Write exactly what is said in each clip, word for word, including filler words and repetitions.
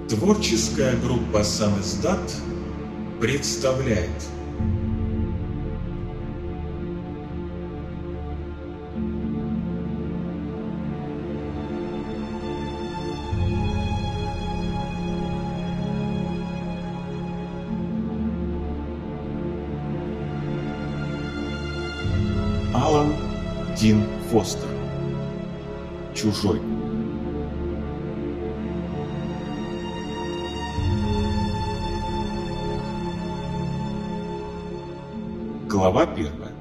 Творческая группа «Сам издат» представляет Алан Дин Фостер. Чужой. Глава первая.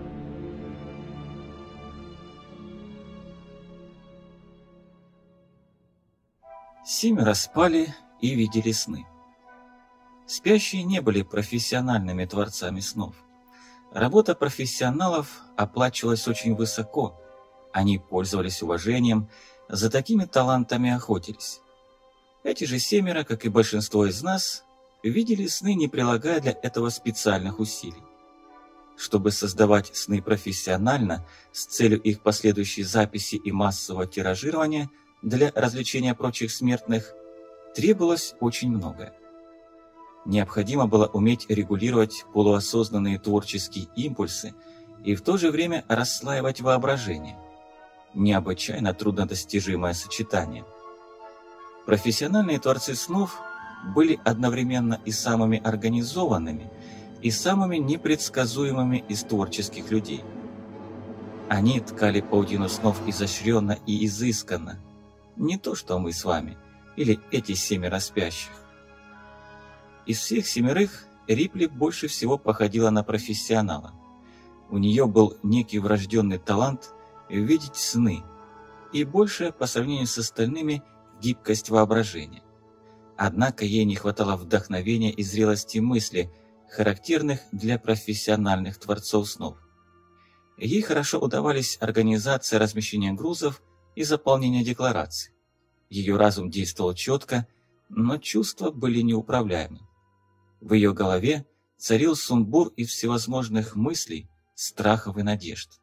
Семеро спали и видели сны. Спящие не были профессиональными творцами снов. Работа профессионалов оплачивалась очень высоко. Они пользовались уважением, за такими талантами охотились. Эти же семеро, как и большинство из нас, видели сны, не прилагая для этого специальных усилий. Чтобы создавать сны профессионально, с целью их последующей записи и массового тиражирования для развлечения прочих смертных, требовалось очень многое. Необходимо было уметь регулировать полуосознанные творческие импульсы и в то же время расслаивать воображение. Необычайно труднодостижимое сочетание. Профессиональные творцы снов были одновременно и самыми организованными, и самыми непредсказуемыми из творческих людей. Они ткали паутину снов изощренно и изысканно, не то что мы с вами, или эти семеро спящих. Из всех семерых Рипли больше всего походила на профессионала. У нее был некий врожденный талант видеть сны, и больше, по сравнению с остальными, гибкость воображения. Однако ей не хватало вдохновения и зрелости мысли, характерных для профессиональных творцов снов. Ей хорошо удавались организация размещения грузов и заполнения деклараций. Ее разум действовал четко, но чувства были неуправляемы. В ее голове царил сумбур из всевозможных мыслей, страхов и надежд.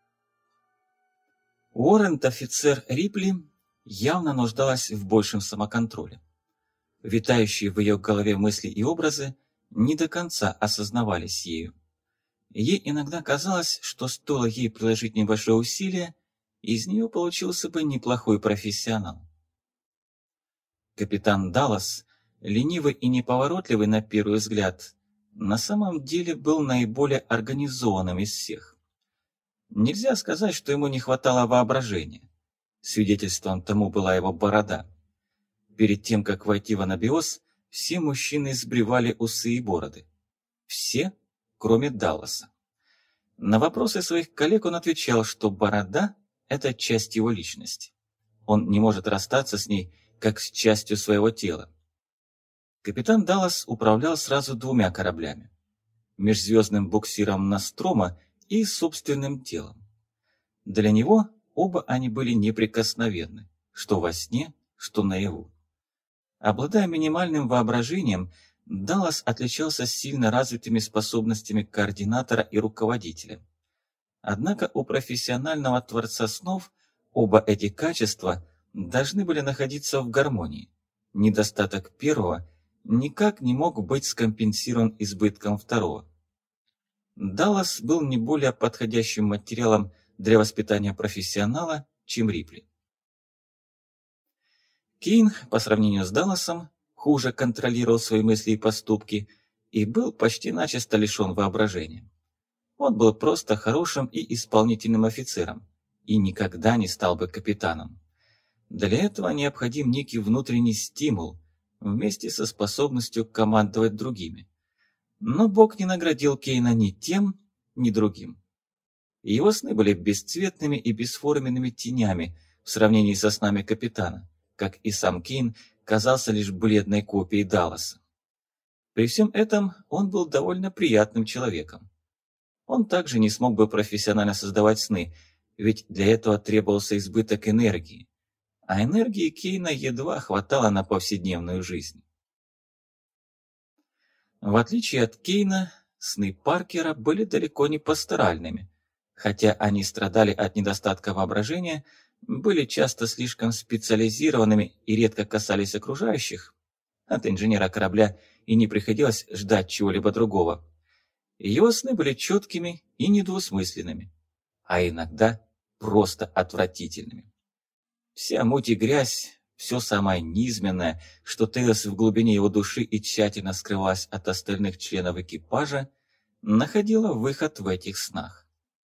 Уоррент-офицер Рипли явно нуждалась в большем самоконтроле. Витающие в ее голове мысли и образы не до конца осознавались ею. Ей иногда казалось, что стоило ей приложить небольшое усилие, из нее получился бы неплохой профессионал. Капитан Даллас, ленивый и неповоротливый на первый взгляд, на самом деле был наиболее организованным из всех. Нельзя сказать, что ему не хватало воображения. Свидетельством тому была его борода. Перед тем, как войти в анабиоз, все мужчины сбривали усы и бороды. Все, кроме Далласа. На вопросы своих коллег он отвечал, что борода – это часть его личности. Он не может расстаться с ней, как с частью своего тела. Капитан Даллас управлял сразу двумя кораблями – межзвездным буксиром Нострома и собственным телом. Для него оба они были неприкосновенны, что во сне, что наяву. Обладая минимальным воображением, Даллас отличался сильно развитыми способностями координатора и руководителя. Однако у профессионального творца снов оба эти качества должны были находиться в гармонии. Недостаток первого никак не мог быть скомпенсирован избытком второго. Даллас был не более подходящим материалом для воспитания профессионала, чем Рипли. Кейн, по сравнению с Далласом, хуже контролировал свои мысли и поступки и был почти начисто лишен воображения. Он был просто хорошим и исполнительным офицером и никогда не стал бы капитаном. Для этого необходим некий внутренний стимул вместе со способностью командовать другими. Но Бог не наградил Кейна ни тем, ни другим. Его сны были бесцветными и бесформенными тенями в сравнении со снами капитана, как и сам Кейн казался лишь бледной копией Далласа. При всем этом он был довольно приятным человеком. Он также не смог бы профессионально создавать сны, ведь для этого требовался избыток энергии, а энергии Кейна едва хватало на повседневную жизнь. В отличие от Кейна, сны Паркера были далеко не пасторальными, хотя они страдали от недостатка воображения, были часто слишком специализированными и редко касались окружающих, От инженера корабля и не приходилось ждать чего-либо другого. Его сны были четкими и недвусмысленными, а иногда просто отвратительными. Вся муть и грязь, все самое низменное, что таилось в глубине его души и тщательно скрывалось от остальных членов экипажа, находило выход в этих снах.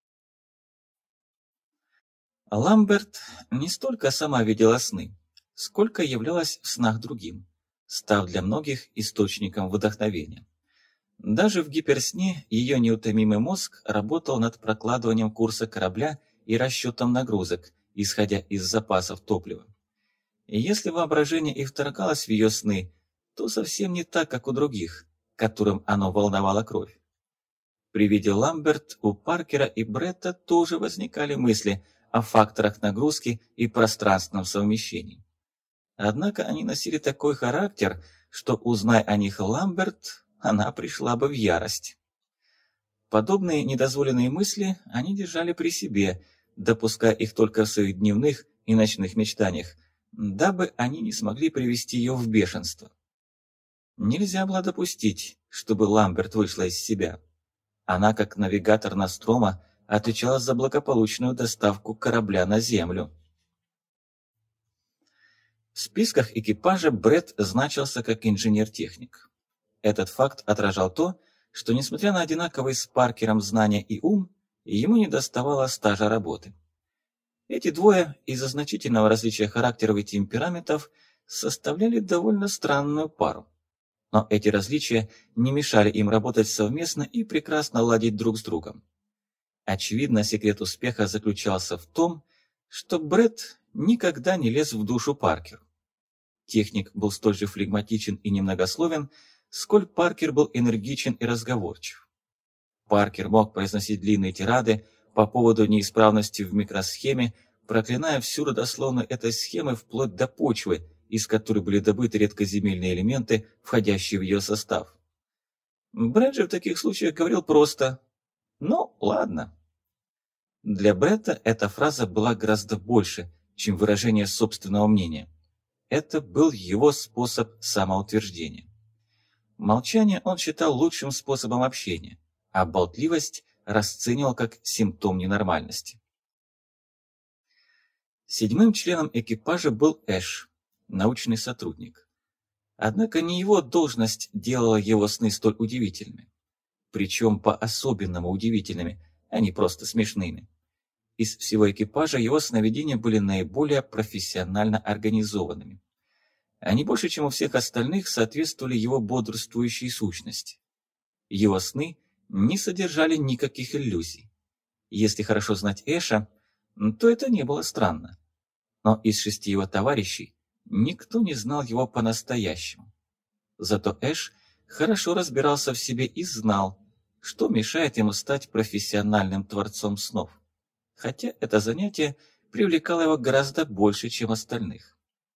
Ламберт не столько сама видела сны, сколько являлась в снах другим, став для многих источником вдохновения. Даже в гиперсне ее неутомимый мозг работал над прокладыванием курса корабля и расчетом нагрузок, исходя из запасов топлива. И если воображение и вторгалось в ее сны, то совсем не так, как у других, которым оно волновало кровь. При виде Ламберт у Паркера и Бретта тоже возникали мысли о факторах нагрузки и пространственном совмещении. Однако они носили такой характер, что, узнай о них Ламберт, она пришла бы в ярость. Подобные недозволенные мысли они держали при себе, допуская их только в своих дневных и ночных мечтаниях, дабы они не смогли привести ее в бешенство. Нельзя было допустить, чтобы Ламберт вышла из себя. Она, как навигатор Нострома, отвечала за благополучную доставку корабля на Землю. В списках экипажа Бретт значился как инженер-техник. Этот факт отражал то, что, несмотря на одинаковые с Паркером знания и ум, ему недоставало стажа работы. Эти двое, из-за значительного различия характеров и темпераментов, составляли довольно странную пару. Но эти различия не мешали им работать совместно и прекрасно ладить друг с другом. Очевидно, секрет успеха заключался в том, что Бретт никогда не лез в душу Паркеру. Техник был столь же флегматичен и немногословен, сколь Паркер был энергичен и разговорчив. Паркер мог произносить длинные тирады по поводу неисправности в микросхеме, проклиная всю родословную этой схемы вплоть до почвы, из которой были добыты редкоземельные элементы, входящие в ее состав. Бретт же в таких случаях говорил просто «ну, ладно». Для Бретта эта фраза была гораздо больше, чем выражение собственного мнения. Это был его способ самоутверждения. Молчание он считал лучшим способом общения, а болтливость расценивал как симптом ненормальности. Седьмым членом экипажа был Эш, научный сотрудник. Однако не его должность делала его сны столь удивительными. Причем по-особенному удивительными, а не просто смешными. Из всего экипажа его сновидения были наиболее профессионально организованными. Они больше, чем у всех остальных, соответствовали его бодрствующей сущности. Его сны не содержали никаких иллюзий. Если хорошо знать Эша, то это не было странно. Но из шести его товарищей никто не знал его по-настоящему. Зато Эш хорошо разбирался в себе и знал, что мешает ему стать профессиональным творцом снов. Хотя это занятие привлекало его гораздо больше, чем остальных.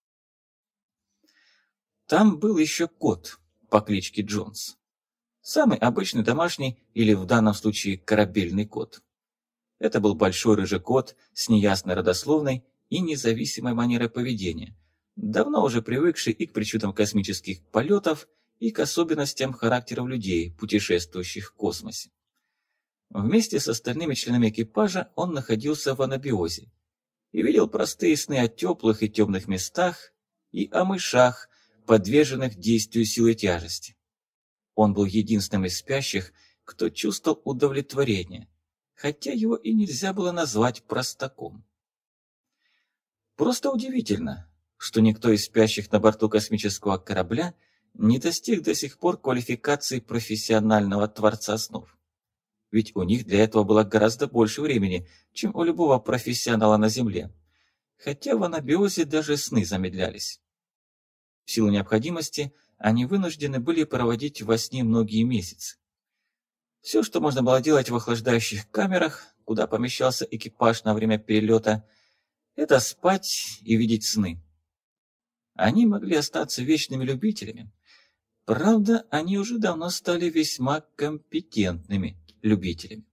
Там был еще кот по кличке Джонс. Самый обычный домашний или в данном случае корабельный кот. Это был большой рыжий кот с неясной родословной и независимой манерой поведения, давно уже привыкший и к причудам космических полетов, и к особенностям характеров людей, путешествующих в космосе. Вместе с остальными членами экипажа он находился в анабиозе и видел простые сны о теплых и темных местах и о мышах, подверженных действию силы тяжести. Он был единственным из спящих, кто чувствовал удовлетворение, хотя его и нельзя было назвать простаком. Просто удивительно, что никто из спящих на борту космического корабля не достиг до сих пор квалификации профессионального творца снов. Ведь у них для этого было гораздо больше времени, чем у любого профессионала на Земле, хотя в анабиозе даже сны замедлялись. В силу необходимости они вынуждены были проводить во сне многие месяцы. Все, что можно было делать в охлаждающих камерах, куда помещался экипаж на время перелета, это спать и видеть сны. Они могли остаться вечными любителями. Правда, они уже давно стали весьма компетентными любителями.